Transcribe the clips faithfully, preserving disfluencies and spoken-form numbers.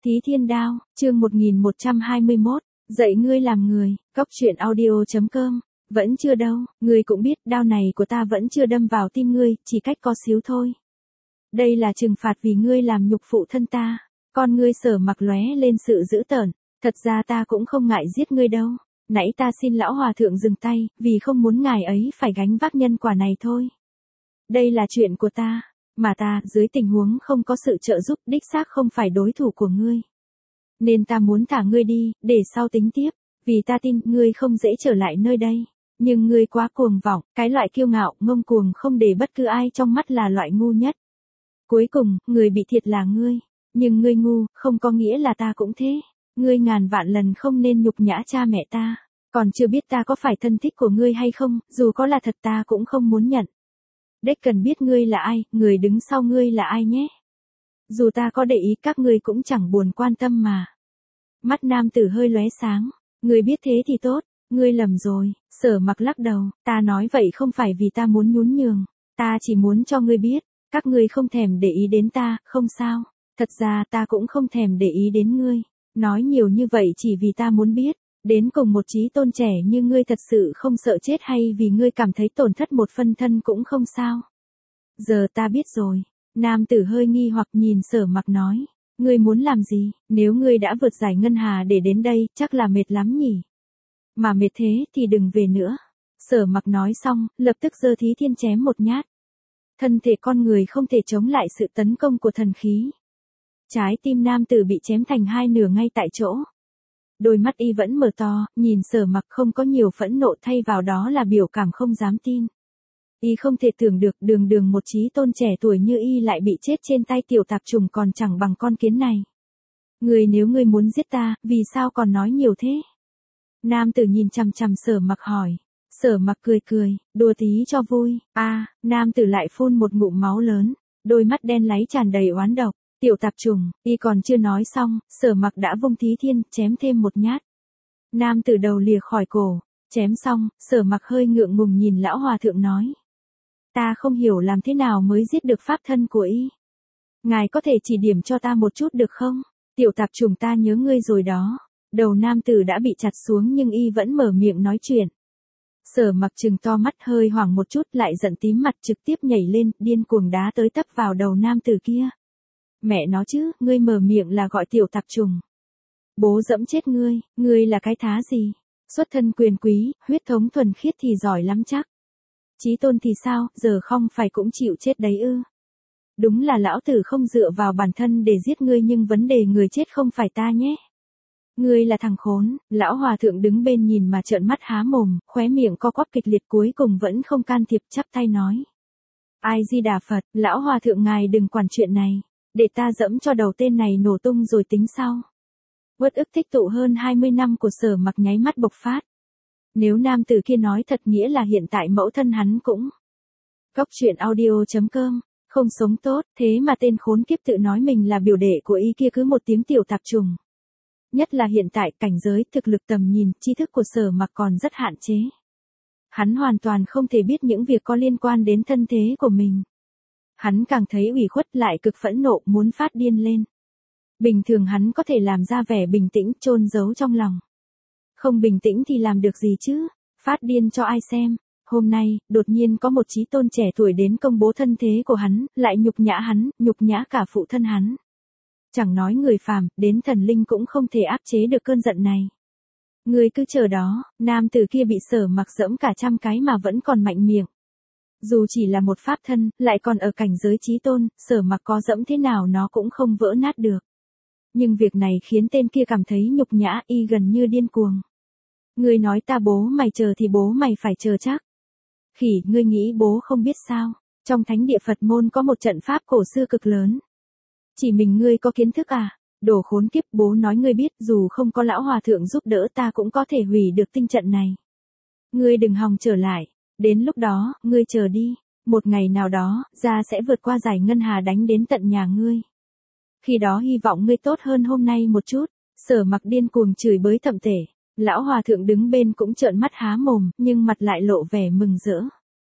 Thí Thiên Đao, chương một nghìn một trăm hai mươi mốt, dạy ngươi làm người, cóc truyện audio chấm com, vẫn chưa đâu, ngươi cũng biết đao này của ta vẫn chưa đâm vào tim ngươi, chỉ cách có xíu thôi. Đây là trừng phạt vì ngươi làm nhục phụ thân ta, con ngươi Sở Mặc lóe lên sự dữ tợn, thật ra ta cũng không ngại giết ngươi đâu, nãy ta xin lão hòa thượng dừng tay, vì không muốn ngài ấy phải gánh vác nhân quả này thôi. Đây là chuyện của ta. Mà ta, dưới tình huống không có sự trợ giúp, đích xác không phải đối thủ của ngươi. Nên ta muốn thả ngươi đi, để sau tính tiếp, vì ta tin ngươi không dễ trở lại nơi đây. Nhưng ngươi quá cuồng vọng, cái loại kiêu ngạo, ngông cuồng không để bất cứ ai trong mắt là loại ngu nhất. Cuối cùng, người bị thiệt là ngươi. Nhưng ngươi ngu, không có nghĩa là ta cũng thế. Ngươi ngàn vạn lần không nên nhục nhã cha mẹ ta. Còn chưa biết ta có phải thân thích của ngươi hay không, dù có là thật ta cũng không muốn nhận. Đếch cần biết ngươi là ai, người đứng sau ngươi là ai nhé. Dù ta có để ý các ngươi cũng chẳng buồn quan tâm mà. Mắt nam tử hơi lóe sáng, ngươi biết thế thì tốt, ngươi lầm rồi. Sở Mặc lắc đầu, ta nói vậy không phải vì ta muốn nhún nhường, ta chỉ muốn cho ngươi biết, các ngươi không thèm để ý đến ta, không sao, thật ra ta cũng không thèm để ý đến ngươi, nói nhiều như vậy chỉ vì ta muốn biết. Đến cùng một chí tôn trẻ như ngươi thật sự không sợ chết hay vì ngươi cảm thấy tổn thất một phân thân cũng không sao. Giờ ta biết rồi. Nam tử hơi nghi hoặc nhìn Sở Mặc nói. Ngươi muốn làm gì, nếu ngươi đã vượt giải ngân hà để đến đây, chắc là mệt lắm nhỉ. Mà mệt thế thì đừng về nữa. Sở Mặc nói xong, lập tức giơ Thí Thiên chém một nhát. Thân thể con người không thể chống lại sự tấn công của thần khí. Trái tim nam tử bị chém thành hai nửa ngay tại chỗ. Đôi mắt y vẫn mở to, nhìn Sở Mặc không có nhiều phẫn nộ, thay vào đó là biểu cảm không dám tin. Y không thể tưởng được đường đường một chí tôn trẻ tuổi như y lại bị chết trên tay tiểu tạp trùng còn chẳng bằng con kiến này. Ngươi nếu ngươi muốn giết ta, vì sao còn nói nhiều thế? Nam tử nhìn chằm chằm Sở Mặc hỏi. Sở Mặc cười cười, đùa tí cho vui. A, à, nam tử lại phun một ngụm máu lớn, đôi mắt đen láy tràn đầy oán độc. Tiểu tạp trùng, y còn chưa nói xong, Sở Mặc đã vung Thí Thiên, chém thêm một nhát. Nam tử đầu lìa khỏi cổ, chém xong, Sở Mặc hơi ngượng ngùng nhìn lão hòa thượng nói. Ta không hiểu làm thế nào mới giết được pháp thân của y. Ngài có thể chỉ điểm cho ta một chút được không? Tiểu tạp trùng ta nhớ ngươi rồi đó. Đầu nam tử đã bị chặt xuống nhưng y vẫn mở miệng nói chuyện. Sở Mặc trừng to mắt hơi hoảng một chút lại giận tím mặt trực tiếp nhảy lên, điên cuồng đá tới tấp vào đầu nam tử kia. Mẹ nó chứ, ngươi mở miệng là gọi tiểu tạp trùng. Bố dẫm chết ngươi, ngươi là cái thá gì? Xuất thân quyền quý, huyết thống thuần khiết thì giỏi lắm chắc. Chí tôn thì sao, giờ không phải cũng chịu chết đấy ư? Đúng là lão tử không dựa vào bản thân để giết ngươi nhưng vấn đề người chết không phải ta nhé. Ngươi là thằng khốn, lão hòa thượng đứng bên nhìn mà trợn mắt há mồm, khóe miệng co quắp kịch liệt cuối cùng vẫn không can thiệp chắp tay nói. Ai Di Đà Phật, lão hòa thượng ngài đừng quản chuyện này. Để ta dẫm cho đầu tên này nổ tung rồi tính sau. Uất ức tích tụ hơn hai mươi năm của Sở Mặc nháy mắt bộc phát. Nếu nam tử kia nói thật nghĩa là hiện tại mẫu thân hắn cũng. Cóc truyện audio chấm com, không sống tốt, thế mà tên khốn kiếp tự nói mình là biểu đệ của y kia cứ một tiếng tiểu tạp trùng. Nhất là hiện tại cảnh giới, thực lực tầm nhìn, tri thức của Sở Mặc còn rất hạn chế. Hắn hoàn toàn không thể biết những việc có liên quan đến thân thế của mình. Hắn càng thấy ủy khuất lại cực phẫn nộ muốn phát điên lên. Bình thường hắn có thể làm ra vẻ bình tĩnh chôn giấu trong lòng. Không bình tĩnh thì làm được gì chứ, phát điên cho ai xem. Hôm nay, đột nhiên có một chí tôn trẻ tuổi đến công bố thân thế của hắn, lại nhục nhã hắn, nhục nhã cả phụ thân hắn. Chẳng nói người phàm, đến thần linh cũng không thể áp chế được cơn giận này. Người cứ chờ đó, nam tử kia bị Sở Mặc dẫm cả trăm cái mà vẫn còn mạnh miệng. Dù chỉ là một pháp thân, lại còn ở cảnh giới chí tôn, Sở Mặc có dẫm thế nào nó cũng không vỡ nát được. Nhưng việc này khiến tên kia cảm thấy nhục nhã, y gần như điên cuồng. Ngươi nói ta bố mày chờ thì bố mày phải chờ chắc. Khỉ, ngươi nghĩ bố không biết sao? Trong thánh địa Phật môn có một trận pháp cổ xưa cực lớn. Chỉ mình ngươi có kiến thức à? Đồ khốn kiếp, bố nói ngươi biết, dù không có lão hòa thượng giúp đỡ ta cũng có thể hủy được tinh trận này. Ngươi đừng hòng trở lại. Đến lúc đó, ngươi chờ đi, một ngày nào đó, ra sẽ vượt qua giải ngân hà đánh đến tận nhà ngươi. Khi đó hy vọng ngươi tốt hơn hôm nay một chút. Sở Mặc điên cuồng chửi bới thậm tể. Lão hòa thượng đứng bên cũng trợn mắt há mồm, nhưng mặt lại lộ vẻ mừng rỡ.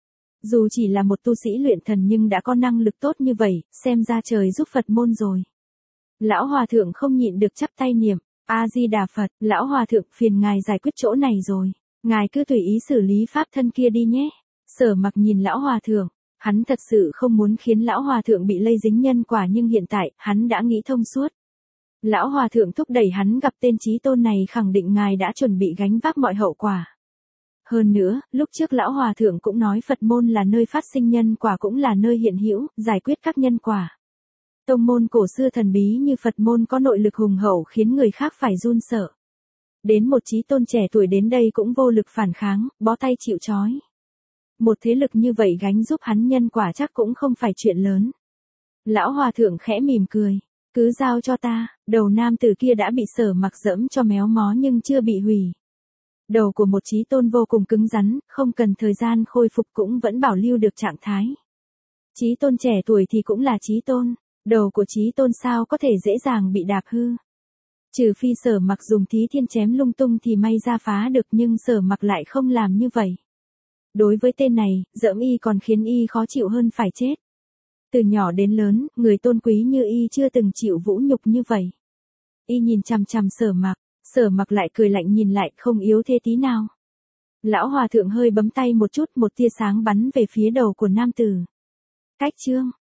Dù chỉ là một tu sĩ luyện thần nhưng đã có năng lực tốt như vậy, xem ra trời giúp Phật môn rồi. Lão hòa thượng không nhịn được chắp tay niệm, A-di-đà Phật, lão hòa thượng phiền ngài giải quyết chỗ này rồi. Ngài cứ tùy ý xử lý pháp thân kia đi nhé. Sở Mặc nhìn lão hòa thượng, hắn thật sự không muốn khiến lão hòa thượng bị lây dính nhân quả nhưng hiện tại, hắn đã nghĩ thông suốt. Lão hòa thượng thúc đẩy hắn gặp tên Chí Tôn này khẳng định ngài đã chuẩn bị gánh vác mọi hậu quả. Hơn nữa, lúc trước lão hòa thượng cũng nói Phật môn là nơi phát sinh nhân quả cũng là nơi hiện hữu, giải quyết các nhân quả. Tông môn cổ xưa thần bí như Phật môn có nội lực hùng hậu khiến người khác phải run sợ. Đến một Chí Tôn trẻ tuổi đến đây cũng vô lực phản kháng, bó tay chịu trói. Một thế lực như vậy gánh giúp hắn nhân quả chắc cũng không phải chuyện lớn. Lão hòa thượng khẽ mỉm cười, cứ giao cho ta. Đầu nam tử kia đã bị Sở Mặc dẫm cho méo mó nhưng chưa bị hủy. Đầu của một Chí Tôn vô cùng cứng rắn, không cần thời gian khôi phục cũng vẫn bảo lưu được trạng thái. Chí Tôn trẻ tuổi thì cũng là Chí Tôn, đầu của Chí Tôn sao có thể dễ dàng bị đạp hư. Trừ phi Sở Mặc dùng Thí Thiên chém lung tung thì may ra phá được nhưng Sở Mặc lại không làm như vậy. Đối với tên này, dẫm y còn khiến y khó chịu hơn phải chết. Từ nhỏ đến lớn, người tôn quý như y chưa từng chịu vũ nhục như vậy. Y nhìn chằm chằm Sở Mặc, Sở Mặc lại cười lạnh nhìn lại không yếu thế tí nào. Lão hòa thượng hơi bấm tay một chút một tia sáng bắn về phía đầu của nam tử. Cách chương